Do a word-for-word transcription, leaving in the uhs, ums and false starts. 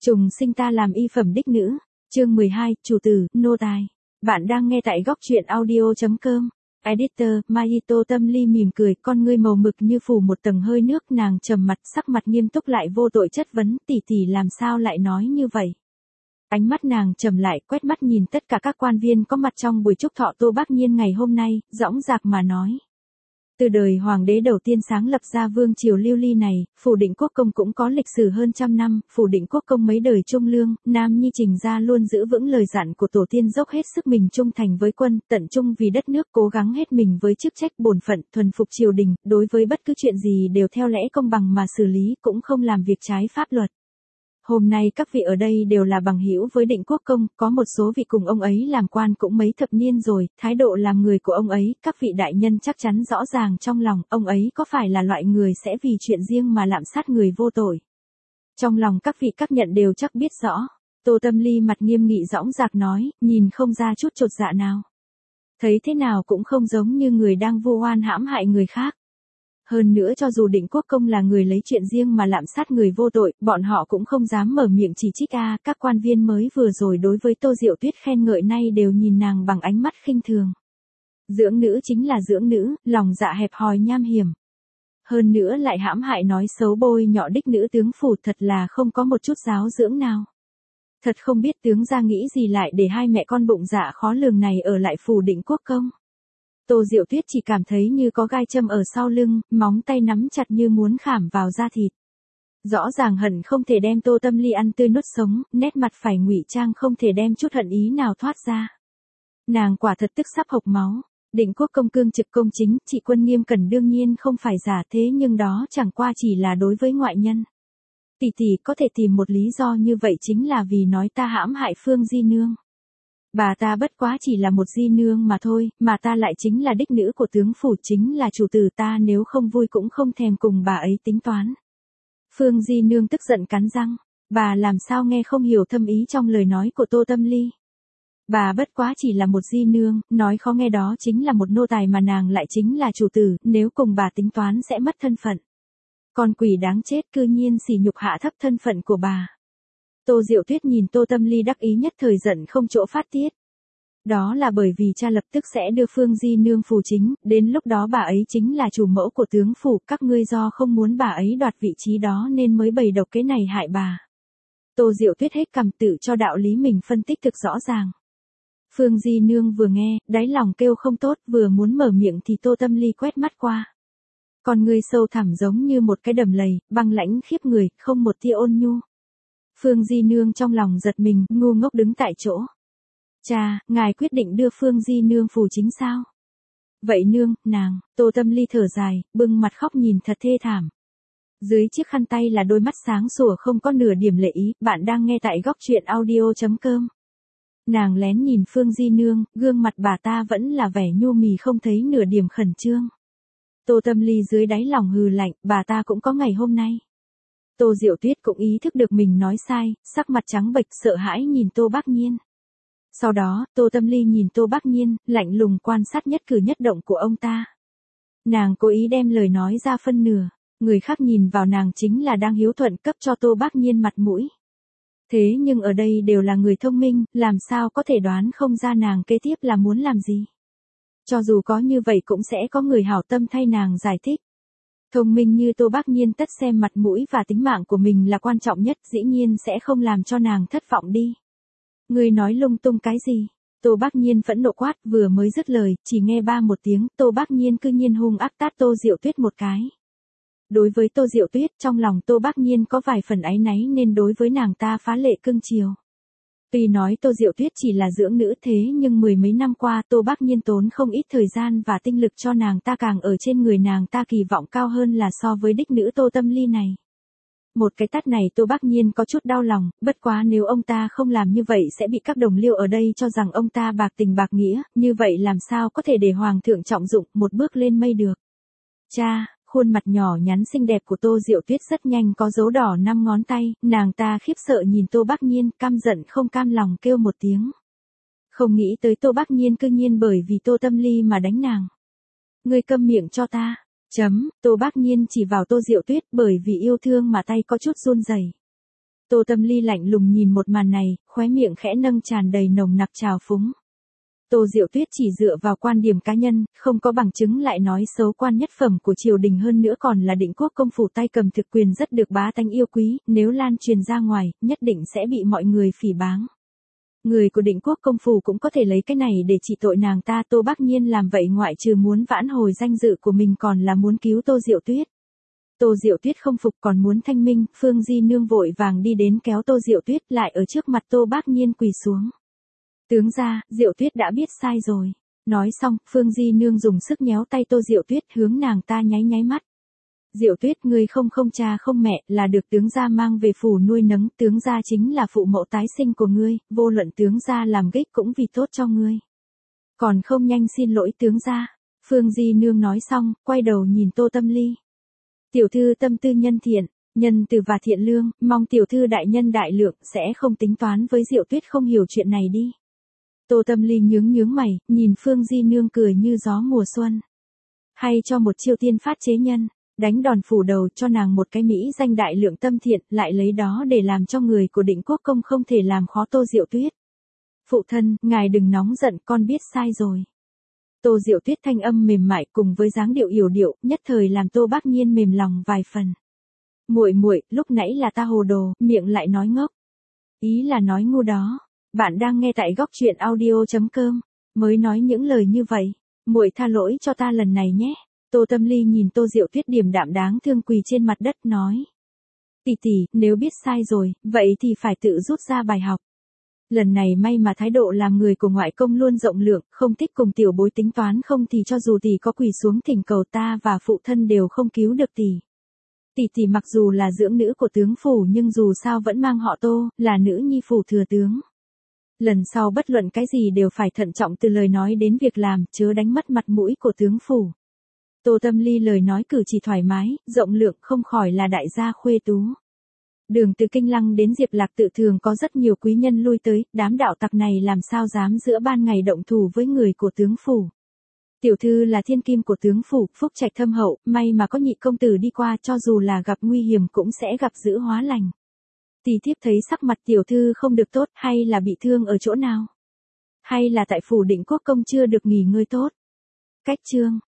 Trùng sinh ta làm y phẩm đích nữ. Chương mười hai, chủ tử, nô tài. Bạn đang nghe tại góc truyện audio chấm com. Editor, Mahito Tâm Ly mỉm cười, con ngươi màu mực như phủ một tầng hơi nước, nàng trầm mặt, sắc mặt nghiêm túc lại vô tội chất vấn, tỷ tỷ làm sao lại nói như vậy. Ánh mắt nàng trầm lại, quét mắt nhìn tất cả các quan viên có mặt trong buổi chúc thọ Tô Bác Nhiên ngày hôm nay, dõng dạc mà nói. Từ đời hoàng đế đầu tiên sáng lập ra vương triều lưu ly này, phủ định quốc công cũng có lịch sử hơn trăm năm, phủ định quốc công mấy đời trung lương, nam nhi Trình gia luôn giữ vững lời dặn của tổ tiên, dốc hết sức mình trung thành với quân, tận trung vì đất nước, cố gắng hết mình với chức trách bổn phận, thuần phục triều đình, đối với bất cứ chuyện gì đều theo lẽ công bằng mà xử lý, cũng không làm việc trái pháp luật. Hôm nay các vị ở đây đều là bằng hữu với định quốc công, có một số vị cùng ông ấy làm quan cũng mấy thập niên rồi, thái độ làm người của ông ấy, các vị đại nhân chắc chắn rõ ràng trong lòng, ông ấy có phải là loại người sẽ vì chuyện riêng mà lạm sát người vô tội. Trong lòng các vị các nhận đều chắc biết rõ. Tô Tâm Ly mặt nghiêm nghị dõng dạc nói, nhìn không ra chút chột dạ nào. Thấy thế nào cũng không giống như người đang vu oan hãm hại người khác. Hơn nữa cho dù định quốc công là người lấy chuyện riêng mà lạm sát người vô tội, bọn họ cũng không dám mở miệng chỉ trích a. Các quan viên mới vừa rồi đối với Tô Diệu Tuyết khen ngợi nay đều nhìn nàng bằng ánh mắt khinh thường. Dưỡng nữ chính là dưỡng nữ, lòng dạ hẹp hòi nham hiểm. Hơn nữa lại hãm hại nói xấu bôi nhọ đích nữ tướng phủ, thật là không có một chút giáo dưỡng nào. Thật không biết tướng gia nghĩ gì lại để hai mẹ con bụng dạ khó lường này ở lại phủ định quốc công. Tô Diệu Tuyết chỉ cảm thấy như có gai châm ở sau lưng, móng tay nắm chặt như muốn khảm vào da thịt. Rõ ràng hận không thể đem Tô Tâm Ly ăn tươi nuốt sống, nét mặt phải ngụy trang không thể đem chút hận ý nào thoát ra. Nàng quả thật tức sắp hộc máu. Định quốc công cương trực công chính, trị quân nghiêm cẩn đương nhiên không phải giả, thế nhưng đó chẳng qua chỉ là đối với ngoại nhân. Tỷ tỷ có thể tìm một lý do như vậy chính là vì nói ta hãm hại Phương Di Nương. Bà ta bất quá chỉ là một di nương mà thôi, mà ta lại chính là đích nữ của tướng phủ, chính là chủ tử, ta nếu không vui cũng không thèm cùng bà ấy tính toán. Phương Di Nương tức giận cắn răng, bà làm sao nghe không hiểu thâm ý trong lời nói của Tô Tâm Ly. Bà bất quá chỉ là một di nương, nói khó nghe đó chính là một nô tài mà nàng lại chính là chủ tử, nếu cùng bà tính toán sẽ mất thân phận. Con quỷ đáng chết cư nhiên sỉ nhục hạ thấp thân phận của bà. Tô Diệu Tuyết nhìn Tô Tâm Ly đắc ý nhất thời giận không chỗ phát tiết. Đó là bởi vì cha lập tức sẽ đưa Phương Di Nương phù chính, đến lúc đó bà ấy chính là chủ mẫu của tướng phủ, các ngươi do không muốn bà ấy đoạt vị trí đó nên mới bày độc kế này hại bà. Tô Diệu Tuyết hết cằm tự cho đạo lý mình phân tích thực rõ ràng. Phương Di Nương vừa nghe, đáy lòng kêu không tốt, vừa muốn mở miệng thì Tô Tâm Ly quét mắt qua. Còn người sâu thẳm giống như một cái đầm lầy, băng lãnh khiếp người, không một tia ôn nhu. Phương Di Nương trong lòng giật mình, ngu ngốc đứng tại chỗ. Cha, ngài quyết định đưa Phương Di Nương phù chính sao? Vậy nương, nàng, Tô Tâm Ly thở dài, bưng mặt khóc nhìn thật thê thảm. Dưới chiếc khăn tay là đôi mắt sáng sủa không có nửa điểm lệ ý, bạn đang nghe tại góc truyện audio chấm com. Nàng lén nhìn Phương Di Nương, gương mặt bà ta vẫn là vẻ nhu mì không thấy nửa điểm khẩn trương. Tô Tâm Ly dưới đáy lòng hừ lạnh, bà ta cũng có ngày hôm nay. Tô Diệu Tuyết cũng ý thức được mình nói sai, sắc mặt trắng bệch sợ hãi nhìn Tô Bác Nhiên. Sau đó, Tô Tâm Ly nhìn Tô Bác Nhiên, lạnh lùng quan sát nhất cử nhất động của ông ta. Nàng cố ý đem lời nói ra phân nửa, người khác nhìn vào nàng chính là đang hiếu thuận cấp cho Tô Bác Nhiên mặt mũi. Thế nhưng ở đây đều là người thông minh, làm sao có thể đoán không ra nàng kế tiếp là muốn làm gì. Cho dù có như vậy cũng sẽ có người hảo tâm thay nàng giải thích. Thông minh như Tô Bác Nhiên tất xem mặt mũi và tính mạng của mình là quan trọng nhất, dĩ nhiên sẽ không làm cho nàng thất vọng đi. Người nói lung tung cái gì? Tô Bác Nhiên phẫn nộ quát, vừa mới dứt lời, chỉ nghe ba một tiếng, Tô Bác Nhiên cư nhiên hung ác tát Tô Diệu Tuyết một cái. Đối với Tô Diệu Tuyết, trong lòng Tô Bác Nhiên có vài phần áy náy nên đối với nàng ta phá lệ cưng chiều. Tuy nói Tô Diệu Tuyết chỉ là dưỡng nữ thế nhưng mười mấy năm qua Tô Bác Nhiên tốn không ít thời gian và tinh lực cho nàng ta, càng ở trên người nàng ta kỳ vọng cao hơn là so với đích nữ Tô Tâm Ly này. Một cái tát này Tô Bác Nhiên có chút đau lòng, bất quá nếu ông ta không làm như vậy sẽ bị các đồng liêu ở đây cho rằng ông ta bạc tình bạc nghĩa, như vậy làm sao có thể để Hoàng thượng trọng dụng một bước lên mây được. Cha, khuôn mặt nhỏ nhắn xinh đẹp của Tô Diệu Tuyết rất nhanh có dấu đỏ năm ngón tay, nàng ta khiếp sợ nhìn Tô Bác Nhiên, căm giận không cam lòng kêu một tiếng. Không nghĩ tới Tô Bác Nhiên cư nhiên bởi vì Tô Tâm Ly mà đánh nàng. Ngươi câm miệng cho ta. Chấm, Tô Bác Nhiên chỉ vào Tô Diệu Tuyết, bởi vì yêu thương mà tay có chút run rẩy. Tô Tâm Ly lạnh lùng nhìn một màn này, khóe miệng khẽ nâng tràn đầy nồng nặc trào phúng. Tô Diệu Tuyết chỉ dựa vào quan điểm cá nhân, không có bằng chứng lại nói xấu quan nhất phẩm của triều đình, hơn nữa còn là Định Quốc công phủ tay cầm thực quyền rất được bá tánh yêu quý, nếu lan truyền ra ngoài, nhất định sẽ bị mọi người phỉ báng. Người của Định Quốc công phủ cũng có thể lấy cái này để trị tội nàng ta. Tô Bác Nhiên làm vậy ngoại trừ muốn vãn hồi danh dự của mình còn là muốn cứu Tô Diệu Tuyết. Tô Diệu Tuyết không phục còn muốn thanh minh, Phương Di Nương vội vàng đi đến kéo Tô Diệu Tuyết lại ở trước mặt Tô Bác Nhiên quỳ xuống. Tướng gia, Diệu Tuyết đã biết sai rồi. Nói xong, Phương Di Nương dùng sức nhéo tay Tô Diệu Tuyết hướng nàng ta nháy nháy mắt. Diệu Tuyết, ngươi không không cha không mẹ, là được tướng gia mang về phủ nuôi nấng, tướng gia chính là phụ mẫu tái sinh của ngươi, vô luận tướng gia làm gích cũng vì tốt cho ngươi. Còn không nhanh xin lỗi tướng gia. Phương Di Nương nói xong, quay đầu nhìn Tô Tâm Ly. Tiểu thư tâm tư nhân thiện, nhân từ và thiện lương, mong tiểu thư đại nhân đại lượng sẽ không tính toán với Diệu Tuyết không hiểu chuyện này đi. Tô Tâm Ly nhướng nhướng mày, nhìn Phương Di Nương cười như gió mùa xuân. Hay cho một chiêu tiên phát chế nhân, đánh đòn phủ đầu cho nàng một cái mỹ danh đại lượng tâm thiện, lại lấy đó để làm cho người của Định Quốc công không thể làm khó Tô Diệu Tuyết. Phụ thân, ngài đừng nóng giận, con biết sai rồi. Tô Diệu Tuyết thanh âm mềm mại cùng với dáng điệu yểu điệu, nhất thời làm Tô Bác Nhiên mềm lòng vài phần. Muội muội, lúc nãy là ta hồ đồ, miệng lại nói ngốc. Ý là nói ngu đó. Bạn đang nghe tại góc truyện audio chấm com, mới nói những lời như vậy, muội tha lỗi cho ta lần này nhé. Tô Tâm Ly nhìn Tô Diệu Tuyết điềm đạm đáng thương quỳ trên mặt đất nói. Tỷ tỷ, nếu biết sai rồi, vậy thì phải tự rút ra bài học. Lần này may mà thái độ làm người của ngoại công luôn rộng lượng, không thích cùng tiểu bối tính toán, không thì cho dù tỷ có quỳ xuống thỉnh cầu ta và phụ thân đều không cứu được tỷ. Tỷ tỷ mặc dù là dưỡng nữ của tướng phủ nhưng dù sao vẫn mang họ Tô, là nữ nhi phủ thừa tướng. Lần sau bất luận cái gì đều phải thận trọng từ lời nói đến việc làm, chớ đánh mất mặt mũi của tướng phủ. Tô Tâm Ly lời nói cử chỉ thoải mái, rộng lượng, không khỏi là đại gia khuê tú. Đường từ Kinh Lăng đến Diệp Lạc Tự thường có rất nhiều quý nhân lui tới, đám đạo tặc này làm sao dám giữa ban ngày động thủ với người của tướng phủ. Tiểu thư là thiên kim của tướng phủ, phúc trạch thâm hậu, may mà có nhị công tử đi qua, cho dù là gặp nguy hiểm cũng sẽ gặp giữ hóa lành. Tỷ thiếp thấy sắc mặt tiểu thư không được tốt, hay là bị thương ở chỗ nào? Hay là tại phủ Định Quốc công chưa được nghỉ ngơi tốt? Cách chương